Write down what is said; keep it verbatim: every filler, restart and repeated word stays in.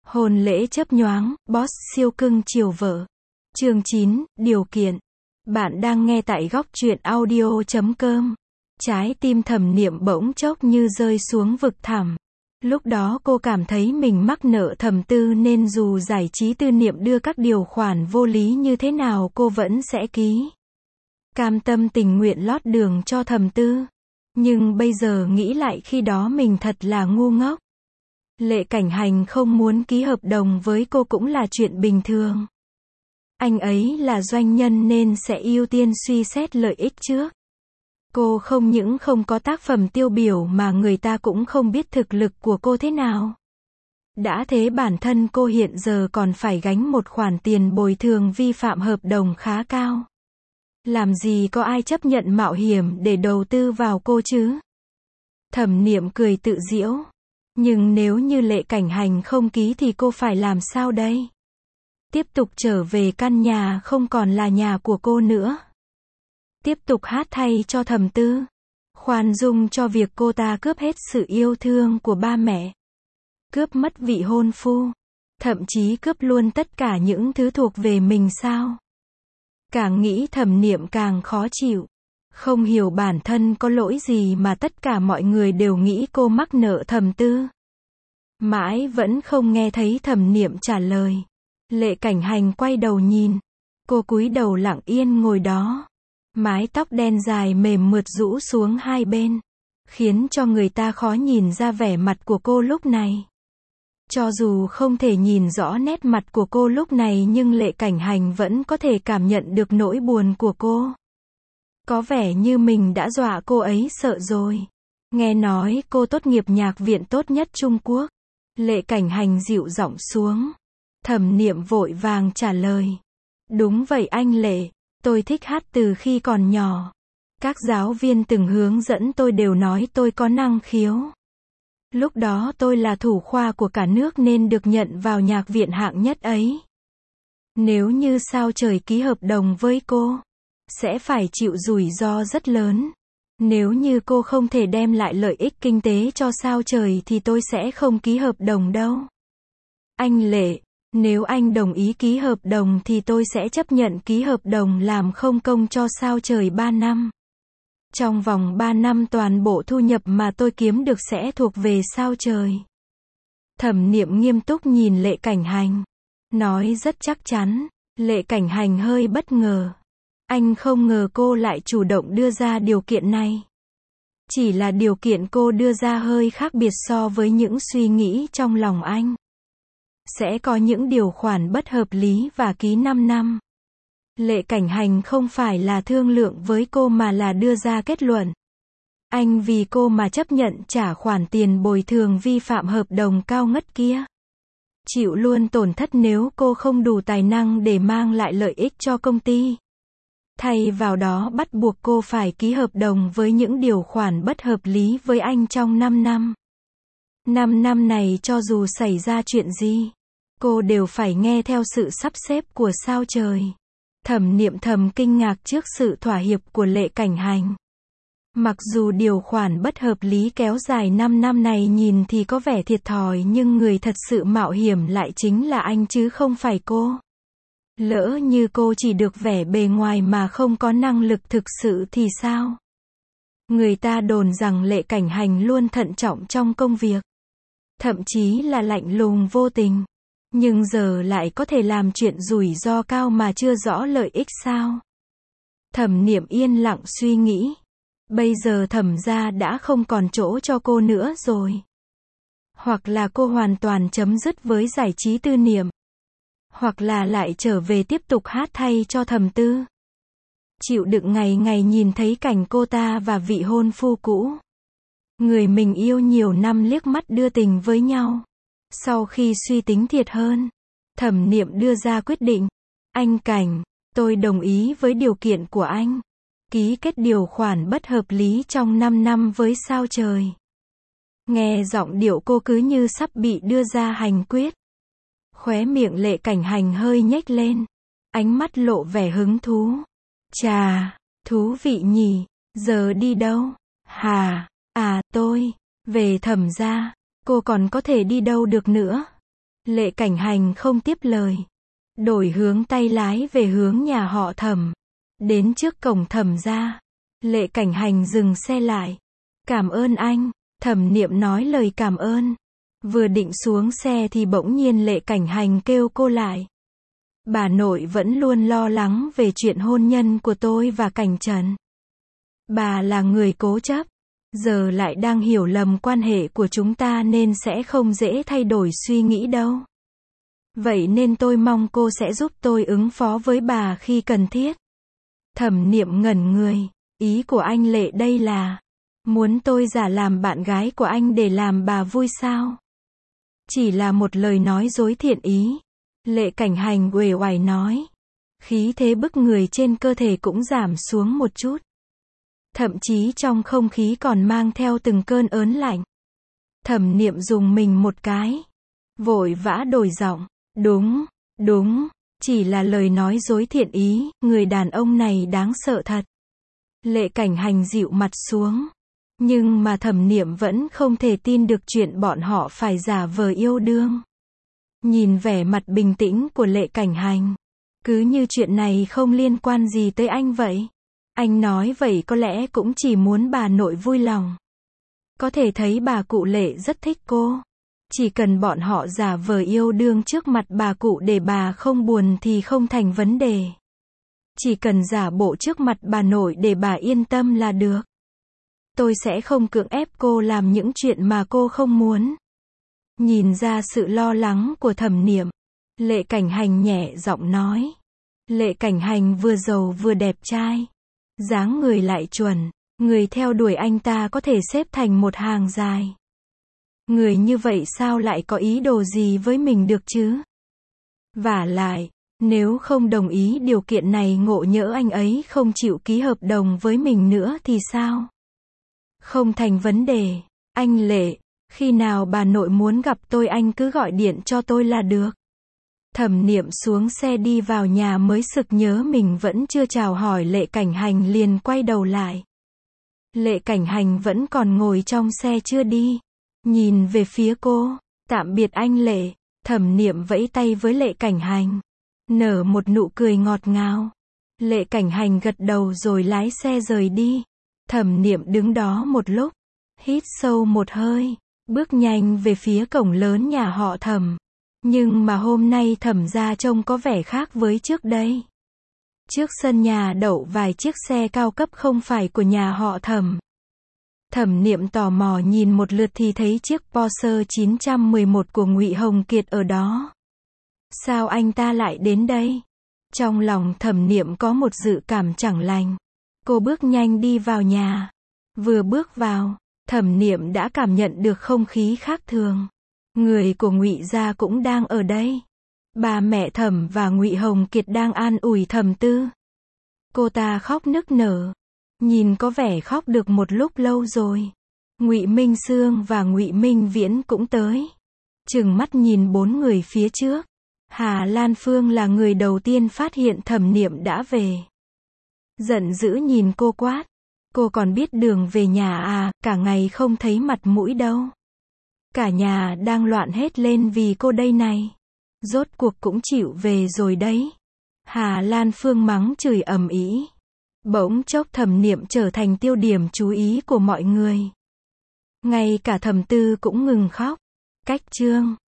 Hôn lễ chớp nhoáng, boss siêu cưng chiều vợ. Chương chín, điều kiện. Bạn đang nghe tại góc truyện audio chấm com. Trái tim Thẩm Niệm bỗng chốc như rơi xuống vực thẳm. Lúc đó cô cảm thấy mình mắc nợ Thẩm Tư nên dù giải trí tư niệm đưa các điều khoản vô lý như thế nào cô vẫn sẽ ký. Cam tâm tình nguyện lót đường cho Thẩm Tư. Nhưng bây giờ nghĩ lại khi đó mình thật là ngu ngốc. Lệ Cảnh Hành không muốn ký hợp đồng với cô cũng là chuyện bình thường. Anh ấy là doanh nhân nên sẽ ưu tiên suy xét lợi ích trước. Cô không những không có tác phẩm tiêu biểu mà người ta cũng không biết thực lực của cô thế nào. Đã thế bản thân cô hiện giờ còn phải gánh một khoản tiền bồi thường vi phạm hợp đồng khá cao. Làm gì có ai chấp nhận mạo hiểm để đầu tư vào cô chứ? Thẩm Niệm cười tự giễu. Nhưng nếu như Lệ Cảnh Hành không ký thì cô phải làm sao đây? Tiếp tục trở về căn nhà không còn là nhà của cô nữa. Tiếp tục hát thay cho Thẩm Tư. Khoan dung cho việc cô ta cướp hết sự yêu thương của ba mẹ. Cướp mất vị hôn phu. Thậm chí cướp luôn tất cả những thứ thuộc về mình sao? Càng nghĩ Thẩm Niệm càng khó chịu. Không hiểu bản thân có lỗi gì mà tất cả mọi người đều nghĩ cô mắc nợ Thẩm Tư. Mãi vẫn không nghe thấy Thẩm Niệm trả lời. Lệ Cảnh Hành quay đầu nhìn. Cô cúi đầu lặng yên ngồi đó. Mái tóc đen dài mềm mượt rũ xuống hai bên. Khiến cho người ta khó nhìn ra vẻ mặt của cô lúc này. Cho dù không thể nhìn rõ nét mặt của cô lúc này nhưng Lệ Cảnh Hành vẫn có thể cảm nhận được nỗi buồn của cô. Có vẻ như mình đã dọa cô ấy sợ rồi. Nghe nói cô tốt nghiệp nhạc viện tốt nhất Trung Quốc. Lệ Cảnh Hành dịu giọng xuống. Thẩm Niệm vội vàng trả lời. Đúng vậy anh Lệ, tôi thích hát từ khi còn nhỏ. Các giáo viên từng hướng dẫn tôi đều nói tôi có năng khiếu. Lúc đó tôi là thủ khoa của cả nước nên được nhận vào nhạc viện hạng nhất ấy. Nếu như Sao Trời ký hợp đồng với cô, sẽ phải chịu rủi ro rất lớn. Nếu như cô không thể đem lại lợi ích kinh tế cho Sao Trời thì tôi sẽ không ký hợp đồng đâu. Anh Lệ, nếu anh đồng ý ký hợp đồng thì tôi sẽ chấp nhận ký hợp đồng làm không công cho Sao Trời ba năm. Trong vòng ba năm toàn bộ thu nhập mà tôi kiếm được sẽ thuộc về Sao Trời. Thẩm Niệm nghiêm túc nhìn Lệ Cảnh Hành. Nói rất chắc chắn. Lệ Cảnh Hành hơi bất ngờ. Anh không ngờ cô lại chủ động đưa ra điều kiện này. Chỉ là điều kiện cô đưa ra hơi khác biệt so với những suy nghĩ trong lòng anh. Sẽ có những điều khoản bất hợp lý và ký năm năm. Lệ Cảnh Hành không phải là thương lượng với cô mà là đưa ra kết luận. Anh vì cô mà chấp nhận trả khoản tiền bồi thường vi phạm hợp đồng cao ngất kia. Chịu luôn tổn thất nếu cô không đủ tài năng để mang lại lợi ích cho công ty. Thay vào đó bắt buộc cô phải ký hợp đồng với những điều khoản bất hợp lý với anh trong năm năm. năm năm này cho dù xảy ra chuyện gì, cô đều phải nghe theo sự sắp xếp của Sao Trời. Thẩm Niệm thầm kinh ngạc trước sự thỏa hiệp của Lệ Cảnh Hành. Mặc dù điều khoản bất hợp lý kéo dài năm năm này nhìn thì có vẻ thiệt thòi nhưng người thật sự mạo hiểm lại chính là anh chứ không phải cô. Lỡ như cô chỉ được vẻ bề ngoài mà không có năng lực thực sự thì sao? Người ta đồn rằng Lệ Cảnh Hành luôn thận trọng trong công việc. Thậm chí là lạnh lùng vô tình. Nhưng giờ lại có thể làm chuyện rủi ro cao mà chưa rõ lợi ích sao? Thẩm Niệm yên lặng suy nghĩ. Bây giờ Thẩm gia đã không còn chỗ cho cô nữa rồi. Hoặc là cô hoàn toàn chấm dứt với giải trí tư niệm. Hoặc là lại trở về tiếp tục hát thay cho Thẩm Tư. Chịu đựng ngày ngày nhìn thấy cảnh cô ta và vị hôn phu cũ. Người mình yêu nhiều năm liếc mắt đưa tình với nhau. Sau khi suy tính thiệt hơn, Thẩm Niệm đưa ra quyết định. Anh Cảnh, tôi đồng ý với điều kiện của anh. Ký kết điều khoản bất hợp lý trong năm năm với Sao Trời. Nghe giọng điệu cô cứ như sắp bị đưa ra hành quyết. Khóe miệng Lệ Cảnh Hành hơi nhếch lên. Ánh mắt lộ vẻ hứng thú. Chà, thú vị nhỉ, giờ đi đâu? Hà, à tôi, về Thẩm gia. Cô còn có thể đi đâu được nữa? Lệ Cảnh Hành không tiếp lời. Đổi hướng tay lái về hướng nhà họ Thẩm. Đến trước cổng Thẩm gia. Lệ Cảnh Hành dừng xe lại. Cảm ơn anh. Thẩm Niệm nói lời cảm ơn. Vừa định xuống xe thì bỗng nhiên Lệ Cảnh Hành kêu cô lại. Bà nội vẫn luôn lo lắng về chuyện hôn nhân của tôi và Cảnh Trần. Bà là người cố chấp. Giờ lại đang hiểu lầm quan hệ của chúng ta nên sẽ không dễ thay đổi suy nghĩ đâu. Vậy nên tôi mong cô sẽ giúp tôi ứng phó với bà khi cần thiết. Thẩm Niệm ngẩn người. Ý của anh Lệ đây là muốn tôi giả làm bạn gái của anh để làm bà vui sao? Chỉ là một lời nói dối thiện ý. Lệ Cảnh Hành uể oải nói. Khí thế bức người trên cơ thể cũng giảm xuống một chút. Thậm chí trong không khí còn mang theo từng cơn ớn lạnh. Thẩm Niệm dùng mình một cái. Vội vã đổi giọng. Đúng, đúng, chỉ là lời nói dối thiện ý, người đàn ông này đáng sợ thật. Lệ Cảnh Hành dịu mặt xuống. Nhưng mà Thẩm Niệm vẫn không thể tin được chuyện bọn họ phải giả vờ yêu đương. Nhìn vẻ mặt bình tĩnh của Lệ Cảnh Hành. Cứ như chuyện này không liên quan gì tới anh vậy. Anh nói vậy có lẽ cũng chỉ muốn bà nội vui lòng. Có thể thấy bà cụ Lệ rất thích cô. Chỉ cần bọn họ giả vờ yêu đương trước mặt bà cụ để bà không buồn thì không thành vấn đề. Chỉ cần giả bộ trước mặt bà nội để bà yên tâm là được. Tôi sẽ không cưỡng ép cô làm những chuyện mà cô không muốn. Nhìn ra sự lo lắng của Thẩm Niệm, Lệ Cảnh Hành nhẹ giọng nói. Lệ Cảnh Hành vừa giàu vừa đẹp trai. Dáng người lại chuẩn. Người theo đuổi anh ta có thể xếp thành một hàng dài. Người như vậy sao lại có ý đồ gì với mình được chứ? Vả lại, nếu không đồng ý điều kiện này ngộ nhỡ anh ấy không chịu ký hợp đồng với mình nữa thì sao? Không thành vấn đề. Anh Lệ, khi nào bà nội muốn gặp tôi anh cứ gọi điện cho tôi là được. Thẩm Niệm xuống xe đi vào nhà mới sực nhớ mình vẫn chưa chào hỏi Lệ Cảnh Hành liền quay đầu lại. Lệ Cảnh Hành vẫn còn ngồi trong xe chưa đi. Nhìn về phía cô. Tạm biệt anh Lệ. Thẩm Niệm vẫy tay với Lệ Cảnh Hành. Nở một nụ cười ngọt ngào. Lệ Cảnh Hành gật đầu rồi lái xe rời đi. Thẩm Niệm đứng đó một lúc. Hít sâu một hơi. Bước nhanh về phía cổng lớn nhà họ Thẩm. Nhưng mà hôm nay Thẩm gia trông có vẻ khác với trước đây. Trước sân nhà đậu vài chiếc xe cao cấp không phải của nhà họ Thẩm. Thẩm Niệm tò mò nhìn một lượt thì thấy chiếc Porsche chín một một của Ngụy Hồng Kiệt ở đó. Sao anh ta lại đến đây? Trong lòng Thẩm Niệm có một dự cảm chẳng lành. Cô bước nhanh đi vào nhà. Vừa bước vào, Thẩm Niệm đã cảm nhận được không khí khác thường. Người của Ngụy gia cũng đang ở đây. Bà mẹ Thẩm và Ngụy Hồng Kiệt đang an ủi Thẩm Tư. Cô ta khóc nức nở. Nhìn có vẻ khóc được một lúc lâu rồi. Ngụy Minh Xương và Ngụy Minh Viễn cũng tới. Trừng mắt nhìn bốn người phía trước. Hà Lan Phương là người đầu tiên phát hiện Thẩm Niệm đã về. Giận dữ nhìn cô quát. Cô còn biết đường về nhà à, cả ngày không thấy mặt mũi đâu. Cả nhà đang loạn hết lên vì cô đây này. Rốt cuộc cũng chịu về rồi đấy. Hà Lan Phương mắng chửi ầm ĩ. Bỗng chốc Thẩm Niệm trở thành tiêu điểm chú ý của mọi người. Ngay cả Thẩm Tư cũng ngừng khóc. Cách chương